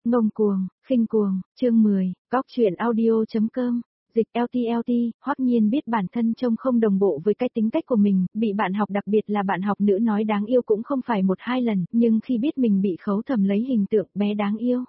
Ngông cuồng, khinh cuồng, chương 10, góc truyện audio.com. Dịch LTLT, Hoắc Nhiên biết bản thân trông không đồng bộ với cái tính cách của mình, bị bạn học đặc biệt là bạn học nữ nói đáng yêu cũng không phải một hai lần, nhưng khi biết mình bị Khấu Thầm lấy hình tượng bé đáng yêu.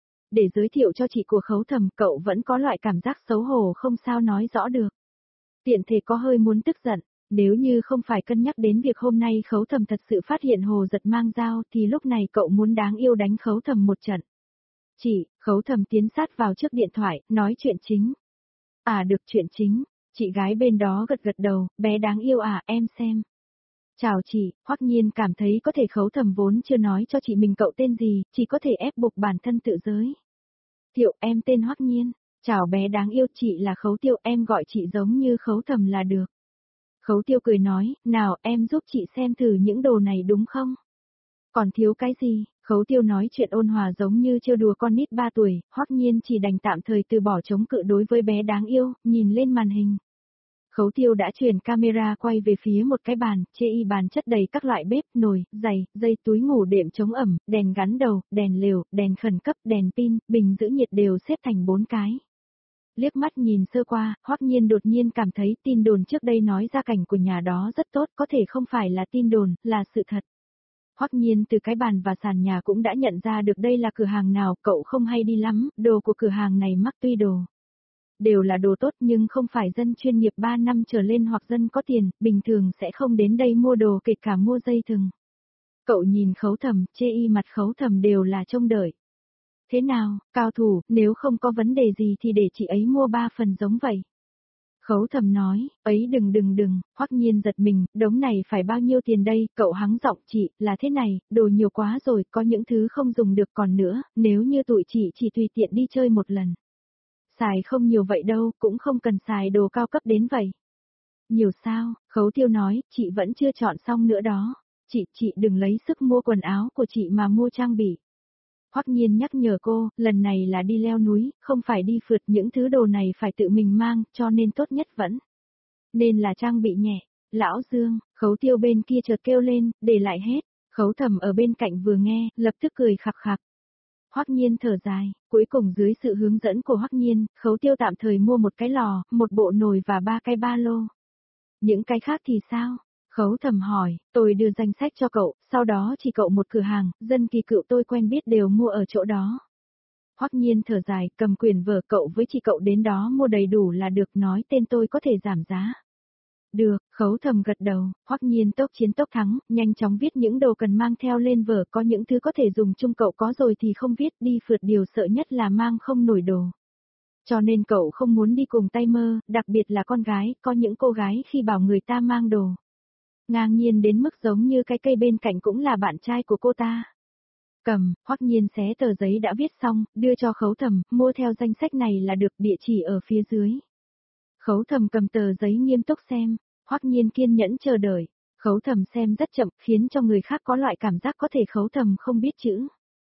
Để giới thiệu cho chị của Khấu Thầm, cậu vẫn có loại cảm giác xấu hổ không sao nói rõ được. Tiện thể có hơi muốn tức giận, nếu như không phải cân nhắc đến việc hôm nay Khấu Thầm thật sự phát hiện Hồ Giật mang dao thì lúc này cậu muốn đáng yêu đánh Khấu Thầm một trận. Chị, Khấu Thầm tiến sát vào trước điện thoại, nói chuyện chính. À được chuyện chính, chị gái bên đó gật gật đầu, bé đáng yêu à, em xem. Chào chị, Hoắc Nhiên cảm thấy có thể Khấu Thầm vốn chưa nói cho chị mình cậu tên gì, chỉ có thể ép buộc bản thân tự giới. Thiệu, em tên Hoắc Nhiên, chào bé đáng yêu, chị là Khấu Tiêu, em gọi chị giống như Khấu Thầm là được. Khấu Tiêu cười nói, nào em giúp chị xem thử những đồ này đúng không? Còn thiếu cái gì? Khấu Tiêu nói chuyện ôn hòa giống như trêu đùa con nít 3 tuổi, Hoắc Nhiên chỉ đành tạm thời từ bỏ chống cự đối với bé đáng yêu, nhìn lên màn hình. Khấu Tiêu đã chuyển camera quay về phía một cái bàn, chê y bàn chất đầy các loại bếp, nồi, giày, dây, túi ngủ đệm chống ẩm, đèn gắn đầu, đèn lều, đèn khẩn cấp, đèn pin, bình giữ nhiệt đều xếp thành 4 cái. Liếc mắt nhìn sơ qua, Hoắc Nhiên đột nhiên cảm thấy tin đồn trước đây nói ra cảnh của nhà đó rất tốt, có thể không phải là tin đồn, là sự thật. Hoắc Nhiên từ cái bàn và sàn nhà cũng đã nhận ra được đây là cửa hàng nào, cậu không hay đi lắm, đồ của cửa hàng này mắc tuy đồ. Đều là đồ tốt nhưng không phải dân chuyên nghiệp 3 năm trở lên hoặc dân có tiền, bình thường sẽ không đến đây mua đồ kể cả mua dây thừng. Cậu nhìn Khấu Thầm, chê y mặt Khấu Thầm đều là trông đợi. Thế nào, cao thủ, nếu không có vấn đề gì thì để chị ấy mua 3 phần giống vậy. Khấu Thầm nói, ấy đừng, Hoắc Nhiên giật mình, đống này phải bao nhiêu tiền đây, cậu hắng giọng chị, là thế này, đồ nhiều quá rồi, có những thứ không dùng được còn nữa, nếu như tụi chị chỉ tùy tiện đi chơi một lần. Xài không nhiều vậy đâu, cũng không cần xài đồ cao cấp đến vậy. Nhiều sao, Khấu Tiêu nói, chị vẫn chưa chọn xong nữa đó, chị đừng lấy sức mua quần áo của chị mà mua trang bị. Hoắc Nhiên nhắc nhở cô, lần này là đi leo núi, không phải đi phượt, những thứ đồ này phải tự mình mang, cho nên tốt nhất vẫn nên là trang bị nhẹ. Lão Dương, Khấu Tiêu bên kia chợt kêu lên, để lại hết. Khấu Thầm ở bên cạnh vừa nghe, lập tức cười khặc khặc. Hoắc Nhiên thở dài, cuối cùng dưới sự hướng dẫn của Hoắc Nhiên, Khấu Tiêu tạm thời mua một cái lò, một bộ nồi và 3 cái ba lô. Những cái khác thì sao? Khấu Thầm hỏi, tôi đưa danh sách cho cậu, sau đó chỉ cậu một cửa hàng, dân Kỳ Cựu tôi quen biết đều mua ở chỗ đó. Hoắc Nhiên thở dài, cầm quyển vở, cậu với chị cậu đến đó mua đầy đủ là được, nói tên tôi có thể giảm giá. Được, Khấu Thầm gật đầu, Hoắc Nhiên tốc chiến tốc thắng, nhanh chóng viết những đồ cần mang theo lên vở, có những thứ có thể dùng chung cậu có rồi thì không viết, đi phượt điều sợ nhất là mang không nổi đồ. Cho nên cậu không muốn đi cùng tay mơ, đặc biệt là con gái, có những cô gái khi bảo người ta mang đồ. Ngang nhiên đến mức giống như cái cây bên cạnh cũng là bạn trai của cô ta. Cầm, Hoắc Nhiên xé tờ giấy đã viết xong, đưa cho Khấu Thầm, mua theo danh sách này là được, địa chỉ ở phía dưới. Khấu Thầm cầm tờ giấy nghiêm túc xem, Hoắc Nhiên kiên nhẫn chờ đợi. Khấu Thầm xem rất chậm, khiến cho người khác có loại cảm giác có thể Khấu Thầm không biết chữ.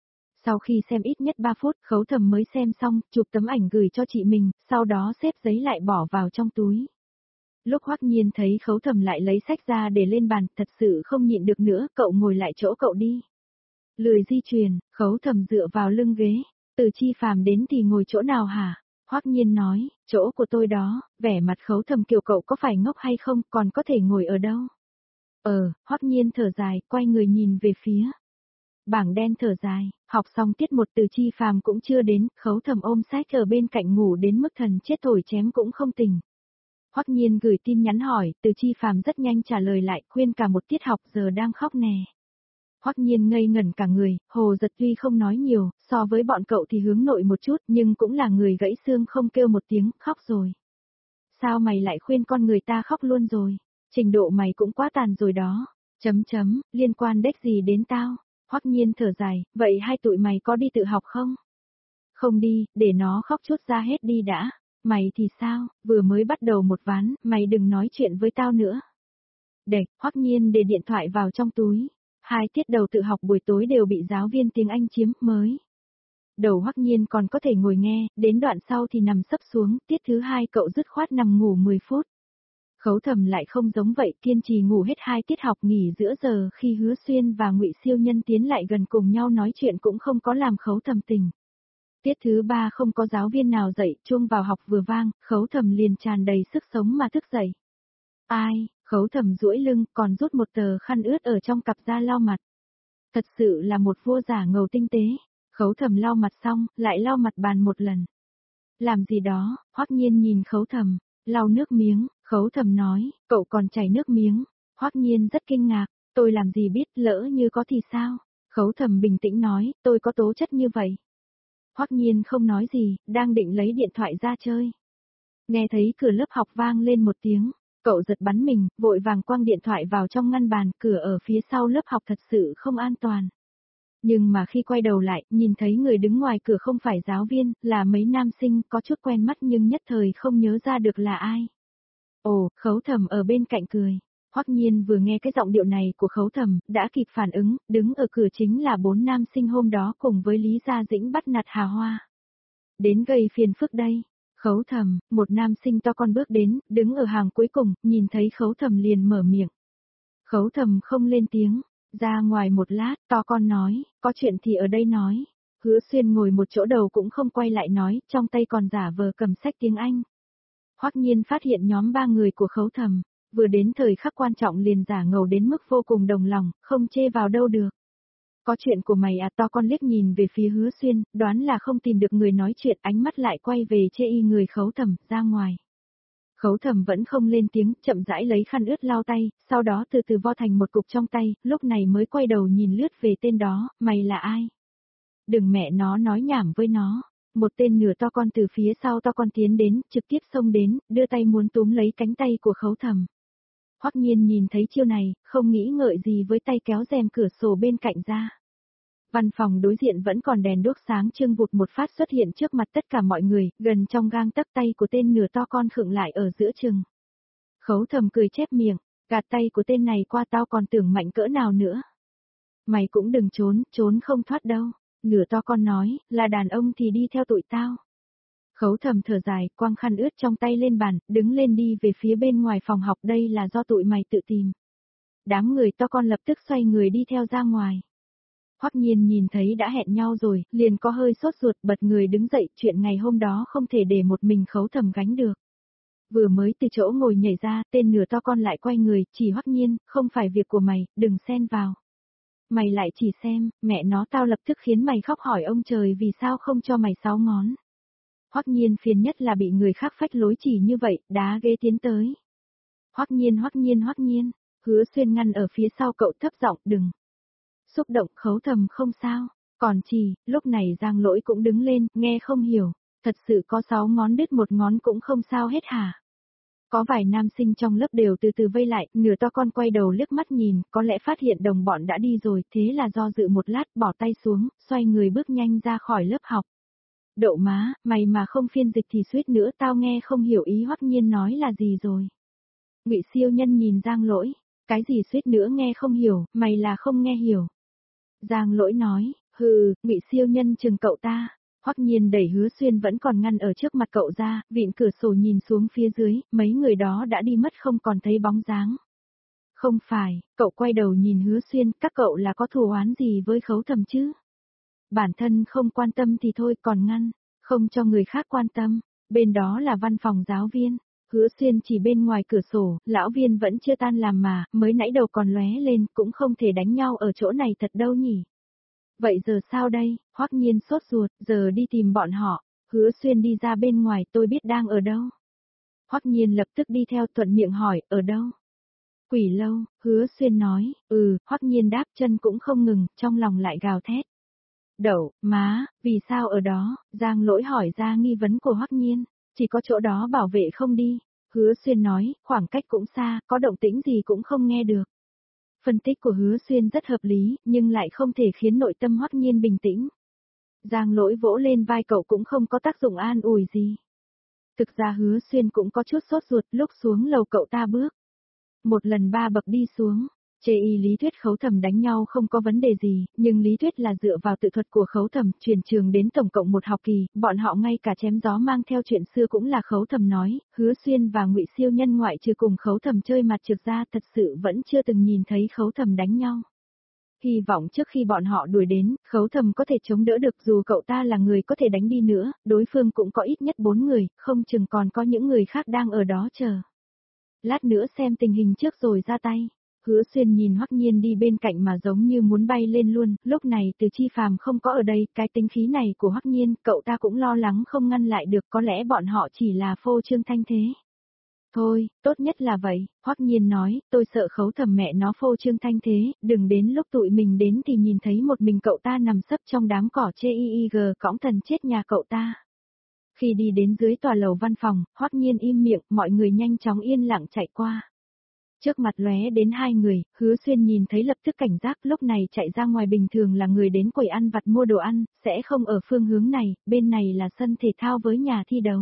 Sau khi xem ít nhất 3 phút, Khấu Thầm mới xem xong, chụp tấm ảnh gửi cho chị mình, sau đó xếp giấy lại bỏ vào trong túi. Lúc Hoắc Nhiên thấy Khấu Thầm lại lấy sách ra để lên bàn, thật sự không nhịn được nữa, cậu ngồi lại chỗ cậu đi. Lười di chuyển, Khấu Thầm dựa vào lưng ghế, Từ Chi Phàm đến thì ngồi chỗ nào hả? Hoắc Nhiên nói, chỗ của tôi đó, vẻ mặt Khấu Thầm kiểu cậu có phải ngốc hay không, còn có thể ngồi ở đâu? Hoắc Nhiên thở dài, quay người nhìn về phía bảng đen, thở dài, học xong tiết 1 Từ Chi Phàm cũng chưa đến, Khấu Thầm ôm sách ở bên cạnh ngủ đến mức thần chết thổi chém cũng không tỉnh. Hoắc Nhiên gửi tin nhắn hỏi, Từ Chi Phàm rất nhanh trả lời lại, khuyên cả một tiết học giờ đang khóc nè. Hoắc Nhiên ngây ngẩn cả người, Hồ Giật tuy không nói nhiều, so với bọn cậu thì hướng nội một chút, nhưng cũng là người gãy xương không kêu một tiếng, khóc rồi. Sao mày lại khuyên con người ta khóc luôn rồi? Trình độ mày cũng quá tàn rồi đó. Liên quan đếch gì đến tao? Hoắc Nhiên thở dài, vậy hai tụi mày có đi tự học không? Không đi, để nó khóc chút ra hết đi đã. Mày thì sao, vừa mới bắt đầu một ván, mày đừng nói chuyện với tao nữa. Đệch, Hoắc Nhiên để điện thoại vào trong túi. 2 tiết đầu tự học buổi tối đều bị giáo viên tiếng Anh chiếm, mới. Đầu Hoắc Nhiên còn có thể ngồi nghe, đến đoạn sau thì nằm sấp xuống, tiết thứ 2 cậu dứt khoát nằm ngủ 10 phút. Khấu Thầm lại không giống vậy, kiên trì ngủ hết 2 tiết học, nghỉ giữa giờ khi Hứa Xuyên và Ngụy Siêu Nhân tiến lại gần cùng nhau nói chuyện cũng không có làm Khấu Thầm tỉnh. Tiết thứ 3 không có giáo viên nào dạy, chuông vào học vừa vang, Khấu Thầm liền tràn đầy sức sống mà thức dậy. Ai, Khấu Thầm duỗi lưng, còn rút một tờ khăn ướt ở trong cặp ra lau mặt. Thật sự là một vua giả ngầu tinh tế. Khấu Thầm lau mặt xong, lại lau mặt bàn một lần. Làm gì đó, Hoắc Nhiên nhìn Khấu Thầm, lau nước miếng, Khấu Thầm nói, cậu còn chảy nước miếng. Hoắc Nhiên rất kinh ngạc, tôi làm gì biết, lỡ như có thì sao? Khấu Thầm bình tĩnh nói, tôi có tố chất như vậy. Hoắc Nhiên không nói gì, đang định lấy điện thoại ra chơi. Nghe thấy cửa lớp học vang lên một tiếng, cậu giật bắn mình, vội vàng quăng điện thoại vào trong ngăn bàn, cửa ở phía sau lớp học thật sự không an toàn. Nhưng mà khi quay đầu lại, nhìn thấy người đứng ngoài cửa không phải giáo viên, là mấy nam sinh có chút quen mắt nhưng nhất thời không nhớ ra được là ai. Ồ, Khấu Thầm ở bên cạnh cười. Hoắc Nhiên vừa nghe cái giọng điệu này của Khấu Thầm, đã kịp phản ứng, đứng ở cửa chính là 4 nam sinh hôm đó cùng với Lý Gia Dĩnh bắt nạt Hà Hoa. Đến gây phiền phức đây. Khấu Thầm, một nam sinh to con bước đến, đứng ở hàng cuối cùng, nhìn thấy Khấu Thầm liền mở miệng. Khấu Thầm không lên tiếng, ra ngoài một lát, to con nói, có chuyện thì ở đây nói. Hứa Xuyên ngồi một chỗ đầu cũng không quay lại nói, trong tay còn giả vờ cầm sách tiếng Anh. Hoắc Nhiên phát hiện nhóm 3 người của Khấu Thầm, vừa đến thời khắc quan trọng liền giả ngầu đến mức vô cùng đồng lòng, không chê vào đâu được. Có chuyện của mày à, to con liếc nhìn về phía Hứa Xuyên, đoán là không tìm được người nói chuyện, ánh mắt lại quay về chê y người Khấu Thầm, ra ngoài. Khấu Thầm vẫn không lên tiếng, chậm rãi lấy khăn ướt lau tay, sau đó từ từ vo thành một cục trong tay, lúc này mới quay đầu nhìn lướt về tên đó, mày là ai? Đừng mẹ nó nói nhảm với nó. Một tên nửa to con từ phía sau to con tiến đến, trực tiếp xông đến, đưa tay muốn túm lấy cánh tay của Khấu Thầm. Hoắc Nhiên nhìn thấy chiêu này, không nghĩ ngợi gì với tay kéo rèm cửa sổ bên cạnh ra. Văn phòng đối diện vẫn còn đèn đuốc sáng trưng vụt một phát xuất hiện trước mặt tất cả mọi người, gần trong gang tấc tay của tên nửa to con khựng lại ở giữa chừng. Khấu Thầm cười chép miệng, gạt tay của tên này qua tao còn tưởng mạnh cỡ nào nữa. Mày cũng đừng trốn, trốn không thoát đâu. Nửa to con nói, là đàn ông thì đi theo tụi tao. Khấu Thầm thở dài, quăng khăn ướt trong tay lên bàn, đứng lên đi về phía bên ngoài phòng học, đây là do tụi mày tự tìm. Đám người to con lập tức xoay người đi theo ra ngoài. Hoắc Nhiên nhìn thấy đã hẹn nhau rồi, liền có hơi sốt ruột, bật người đứng dậy, chuyện ngày hôm đó không thể để một mình Khấu Thầm gánh được. Vừa mới từ chỗ ngồi nhảy ra, tên nửa to con lại quay người, chỉ Hoắc Nhiên, không phải việc của mày, đừng xen vào. Mày lại chỉ xem, mẹ nó tao lập tức khiến mày khóc hỏi ông trời vì sao không cho mày 6 ngón. Hoắc Nhiên phiền nhất là bị người khác phách lối chỉ như vậy, đá ghế tiến tới. Hoắc Nhiên, Hứa Xuyên ngăn ở phía sau cậu thấp giọng, đừng. Xúc động. Khấu Thầm không sao, còn chỉ, lúc này Giang Lỗi cũng đứng lên, nghe không hiểu, thật sự có 6 ngón đứt một ngón cũng không sao hết hả? Có vài nam sinh trong lớp đều từ từ vây lại, nửa to con quay đầu liếc mắt nhìn, có lẽ phát hiện đồng bọn đã đi rồi, thế là do dự một lát bỏ tay xuống, xoay người bước nhanh ra khỏi lớp học. Đậu má, mày mà không phiên dịch thì suýt nữa tao nghe không hiểu ý Hoắc Nhiên nói là gì rồi. Ngụy Siêu Nhân nhìn Giang Lỗi, cái gì suýt nữa nghe không hiểu, mày là không nghe hiểu. Giang Lỗi nói, hừ, Ngụy Siêu Nhân chừng cậu ta. Hoắc Nhiên đẩy Hứa Xuyên vẫn còn ngăn ở trước mặt cậu ra, vịn cửa sổ nhìn xuống phía dưới, mấy người đó đã đi mất không còn thấy bóng dáng. Không phải, cậu quay đầu nhìn Hứa Xuyên, các cậu là có thù oán gì với Khấu Thầm chứ? Bản thân không quan tâm thì thôi còn ngăn, không cho người khác quan tâm, bên đó là văn phòng giáo viên. Hứa Xuyên chỉ bên ngoài cửa sổ, lão viên vẫn chưa tan làm mà, mới nãy đầu còn lóe lên, cũng không thể đánh nhau ở chỗ này thật đâu nhỉ. Vậy giờ sao đây? Hoắc Nhiên sốt ruột, giờ đi tìm bọn họ. Hứa Xuyên đi ra bên ngoài, tôi biết đang ở đâu. Hoắc Nhiên lập tức đi theo, thuận miệng hỏi, ở đâu? Quỷ lâu, Hứa Xuyên nói, Hoắc Nhiên đáp, chân cũng không ngừng, trong lòng lại gào thét. Đậu, má, vì sao ở đó? Giang Lỗi hỏi ra nghi vấn của Hoắc Nhiên, chỉ có chỗ đó bảo vệ không đi. Hứa Xuyên nói, khoảng cách cũng xa, có động tĩnh gì cũng không nghe được. Phân tích của Hứa Xuyên rất hợp lý, nhưng lại không thể khiến nội tâm Hoắc Nhiên bình tĩnh. Giang Lỗi vỗ lên vai cậu cũng không có tác dụng an ủi gì. Thực ra Hứa Xuyên cũng có chút sốt ruột, lúc xuống lầu cậu ta bước. Một lần 3 bậc đi xuống, chê y lý thuyết Khấu Thầm đánh nhau không có vấn đề gì, nhưng lý thuyết là dựa vào tự thuật của Khấu Thầm, truyền trường đến tổng cộng một học kỳ, bọn họ ngay cả chém gió mang theo chuyện xưa cũng là Khấu Thầm nói, Hứa Xuyên và Ngụy Siêu Nhân ngoại trừ cùng Khấu Thầm chơi mặt trược ra thật sự vẫn chưa từng nhìn thấy Khấu Thầm đánh nhau. Hy vọng trước khi bọn họ đuổi đến, Khấu Thầm có thể chống đỡ được, dù cậu ta là người có thể đánh đi nữa, đối phương cũng có ít nhất 4 người, không chừng còn có những người khác đang ở đó chờ. Lát nữa xem tình hình trước rồi ra tay. Hứa Xuyên nhìn Hoắc Nhiên đi bên cạnh mà giống như muốn bay lên luôn, lúc này Từ Chi Phàm không có ở đây, cái tính khí này của Hoắc Nhiên, cậu ta cũng lo lắng không ngăn lại được, có lẽ bọn họ chỉ là phô trương thanh thế. Thôi, tốt nhất là vậy, Hoắc Nhiên nói, tôi sợ Khấu Thầm mẹ nó phô trương thanh thế, đừng đến lúc tụi mình đến thì nhìn thấy một mình cậu ta nằm sấp trong đám cỏ chê cõng thần chết nhà cậu ta. Khi đi đến dưới tòa lầu văn phòng, Hoắc Nhiên im miệng, mọi người nhanh chóng yên lặng chạy qua. Trước mặt lóe đến 2 người, Hứa Xuyên nhìn thấy lập tức cảnh giác, lúc này chạy ra ngoài bình thường là người đến quầy ăn vặt mua đồ ăn, sẽ không ở phương hướng này, bên này là sân thể thao với nhà thi đấu.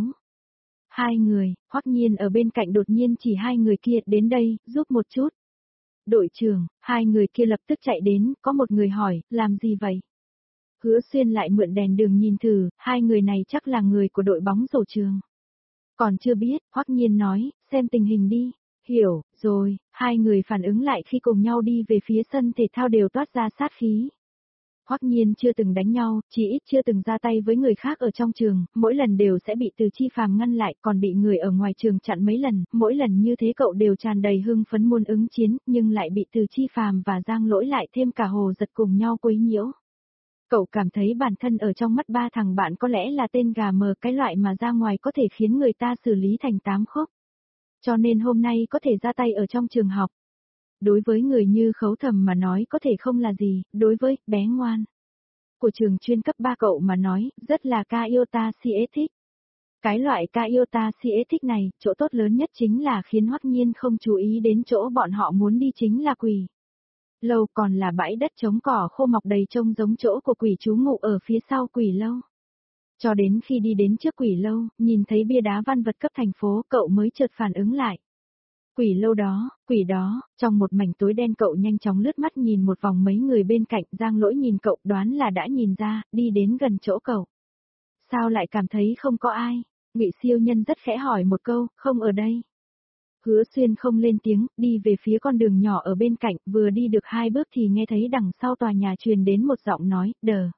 2 người, Hoắc Nhiên ở bên cạnh đột nhiên chỉ 2 người kia đến đây, giúp một chút. Đội trưởng, 2 người kia lập tức chạy đến, có một người hỏi, làm gì vậy? Hứa Xuyên lại mượn đèn đường nhìn thử, 2 người này chắc là người của đội bóng rổ trường. Còn chưa biết, Hoắc Nhiên nói, xem tình hình đi. Hiểu, rồi, 2 người phản ứng lại khi cùng nhau đi về phía sân thể thao đều toát ra sát khí. Hoắc Nhiên chưa từng đánh nhau, chỉ ít chưa từng ra tay với người khác ở trong trường, mỗi lần đều sẽ bị Từ Chi Phàm ngăn lại, còn bị người ở ngoài trường chặn mấy lần, mỗi lần như thế cậu đều tràn đầy hưng phấn muốn ứng chiến, nhưng lại bị Từ Chi Phàm và Giang Lỗi lại thêm cả Hồ Giật cùng nhau quấy nhiễu. Cậu cảm thấy bản thân ở trong mắt 3 thằng bạn có lẽ là tên gà mờ, cái loại mà ra ngoài có thể khiến người ta xử lý thành 8 khúc. Cho nên hôm nay có thể ra tay ở trong trường học. Đối với người như Khấu Thầm mà nói có thể không là gì, đối với bé ngoan của trường chuyên cấp 3 cậu mà nói, rất là Kaiota Sie thích. Cái loại Kaiota Sie thích này, chỗ tốt lớn nhất chính là khiến Hoắc Nhiên không chú ý đến chỗ bọn họ muốn đi chính là quỷ lâu, còn là bãi đất trống cỏ khô mọc đầy trông giống chỗ của quỷ trú ngụ ở phía sau quỷ lâu. Cho đến khi đi đến trước quỷ lâu, nhìn thấy bia đá văn vật cấp thành phố, cậu mới chợt phản ứng lại. Quỷ lâu đó, quỷ đó, trong một mảnh tối đen cậu nhanh chóng lướt mắt nhìn một vòng mấy người bên cạnh, Giang Lỗi nhìn cậu đoán là đã nhìn ra, đi đến gần chỗ cậu. Sao lại cảm thấy không có ai? Ngụy Siêu Nhân rất khẽ hỏi một câu, không ở đây. Hứa Xuyên không lên tiếng, đi về phía con đường nhỏ ở bên cạnh, vừa đi được 2 bước thì nghe thấy đằng sau tòa nhà truyền đến một giọng nói, đờ.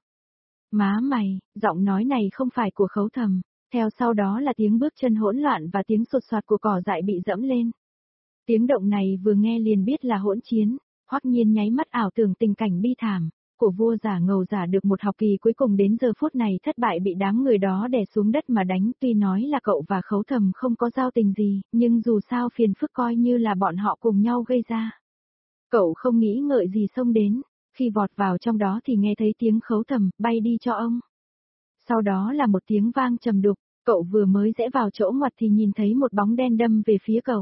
Má mày, giọng nói này không phải của Khấu Thầm. Theo sau đó là tiếng bước chân hỗn loạn và tiếng sột soạt của cỏ dại bị dẫm lên. Tiếng động này vừa nghe liền biết là hỗn chiến, Hoắc Nhiên nháy mắt ảo tưởng tình cảnh bi thảm, của vua giả ngầu giả được một học kỳ cuối cùng đến giờ phút này thất bại bị đám người đó đè xuống đất mà đánh, tuy nói là cậu và Khấu Thầm không có giao tình gì, nhưng dù sao phiền phức coi như là bọn họ cùng nhau gây ra. Cậu không nghĩ ngợi gì xông đến, khi vọt vào trong đó thì nghe thấy tiếng Khấu Thầm, bay đi cho ông. Sau đó là một tiếng vang trầm đục, cậu vừa mới rẽ vào chỗ ngoặt thì nhìn thấy một bóng đen đâm về phía cậu.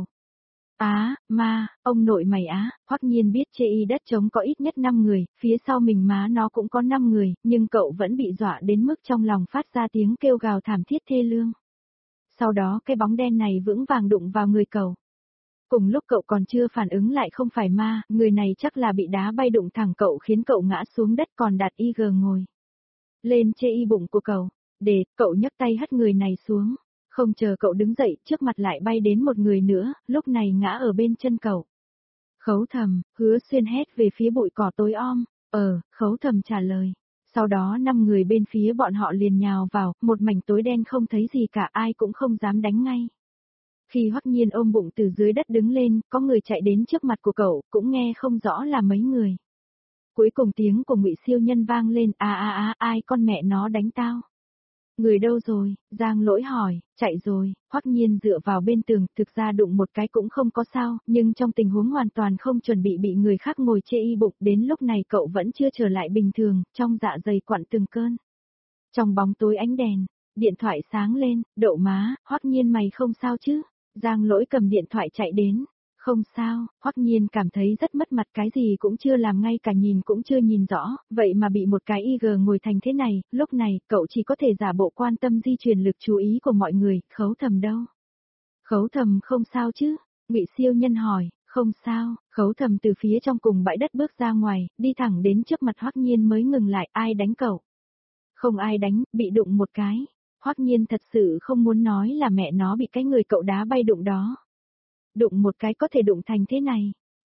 Ma, ông nội mày á, Hoắc Nhiên biết chê y đất trống có ít nhất 5 người, phía sau mình má nó cũng có 5 người, nhưng cậu vẫn bị dọa đến mức trong lòng phát ra tiếng kêu gào thảm thiết thê lương. Sau đó cái bóng đen này vững vàng đụng vào người cậu. Cùng lúc cậu còn chưa phản ứng lại không phải ma, người này chắc là bị đá bay đụng thẳng cậu khiến cậu ngã xuống đất còn đặt IG ngồi lên chê y bụng của cậu. Để, cậu nhấc tay hất người này xuống. Không chờ cậu đứng dậy, trước mặt lại bay đến một người nữa, lúc này ngã ở bên chân cậu. Khấu Thầm, Hứa Xuyên hét về phía bụi cỏ tối om. Khấu Thầm trả lời. Sau đó 5 người bên phía bọn họ liền nhào vào, một mảnh tối đen không thấy gì cả, ai cũng không dám đánh ngay. Khi Hoắc Nhiên ôm bụng từ dưới đất đứng lên, có người chạy đến trước mặt của cậu, cũng nghe không rõ là mấy người. Cuối cùng tiếng của Ngụy Siêu Nhân vang lên, ai con mẹ nó đánh tao? Người đâu rồi? Giang Lỗi hỏi, chạy rồi, Hoắc Nhiên dựa vào bên tường, thực ra đụng một cái cũng không có sao, nhưng trong tình huống hoàn toàn không chuẩn bị người khác ngồi chê y bụng, đến lúc này cậu vẫn chưa trở lại bình thường, trong dạ dày quặn từng cơn. Trong bóng tối ánh đèn, điện thoại sáng lên, đậu má, Hoắc Nhiên mày không sao chứ? Giang Lỗi cầm điện thoại chạy đến. Không sao, Hoắc Nhiên cảm thấy rất mất mặt, cái gì cũng chưa làm, ngay cả nhìn cũng chưa nhìn rõ, vậy mà bị một cái IG ngồi thành thế này, lúc này, cậu chỉ có thể giả bộ quan tâm di chuyển lực chú ý của mọi người. Khấu Thầm đâu? Khấu Thầm không sao chứ? Ngụy Siêu Nhân hỏi. Không sao. Khấu Thầm từ phía trong cùng bãi đất bước ra ngoài, đi thẳng đến trước mặt Hoắc Nhiên mới ngừng lại. Ai đánh cậu? Không ai đánh, bị đụng một cái. Hoắc Nhiên thật sự không muốn nói là mẹ nó bị cái người cậu đá bay đụng đó. Đụng một cái có thể đụng thành thế này.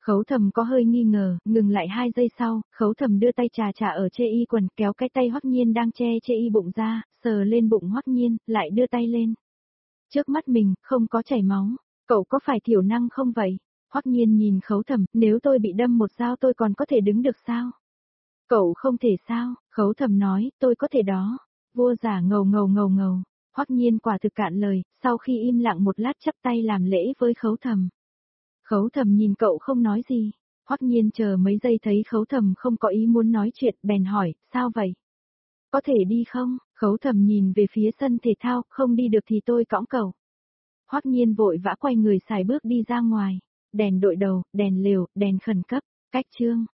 Khấu Thầm có hơi nghi ngờ, ngừng lại 2 giây sau, Khấu Thầm đưa tay chà ở chê y quần, kéo cái tay Hoắc Nhiên đang che chê y bụng ra, sờ lên bụng Hoắc Nhiên, lại đưa tay lên. Trước mắt mình, không có chảy máu, cậu có phải thiểu năng không vậy? Hoắc Nhiên nhìn Khấu Thầm, nếu tôi bị đâm một dao tôi còn có thể đứng được sao? Cậu không thể sao? Khấu Thầm nói, tôi có thể đó. Vua giả ngầu ngầu ngầu ngầu. Hoắc Nhiên quả thực cạn lời, sau khi im lặng một lát chắp tay làm lễ với Khấu Thầm. Khấu Thầm nhìn cậu không nói gì. Hoắc Nhiên chờ mấy giây thấy Khấu Thầm không có ý muốn nói chuyện, bèn hỏi, sao vậy? Có thể đi không? Khấu Thầm nhìn về phía sân thể thao, không đi được thì tôi cõng cậu. Hoắc Nhiên vội vã quay người xài bước đi ra ngoài. Đèn đội đầu, đèn lều, đèn khẩn cấp, cách chương.